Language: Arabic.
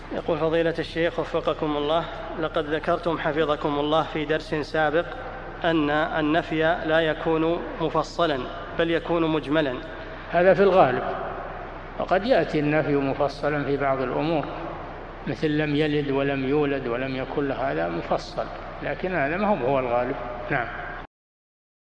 يقول فضيلة الشيخ وفقكم الله، لقد ذكرتم حفظكم الله في درس سابق أن النفي لا يكون مفصلا بل يكون مجملا. هذا في الغالب، وقد يأتي النفي مفصلا في بعض الأمور، مثل لم يلد ولم يولد ولم يكن له، هذا مفصل، لكن هذا ما هو الغالب. نعم.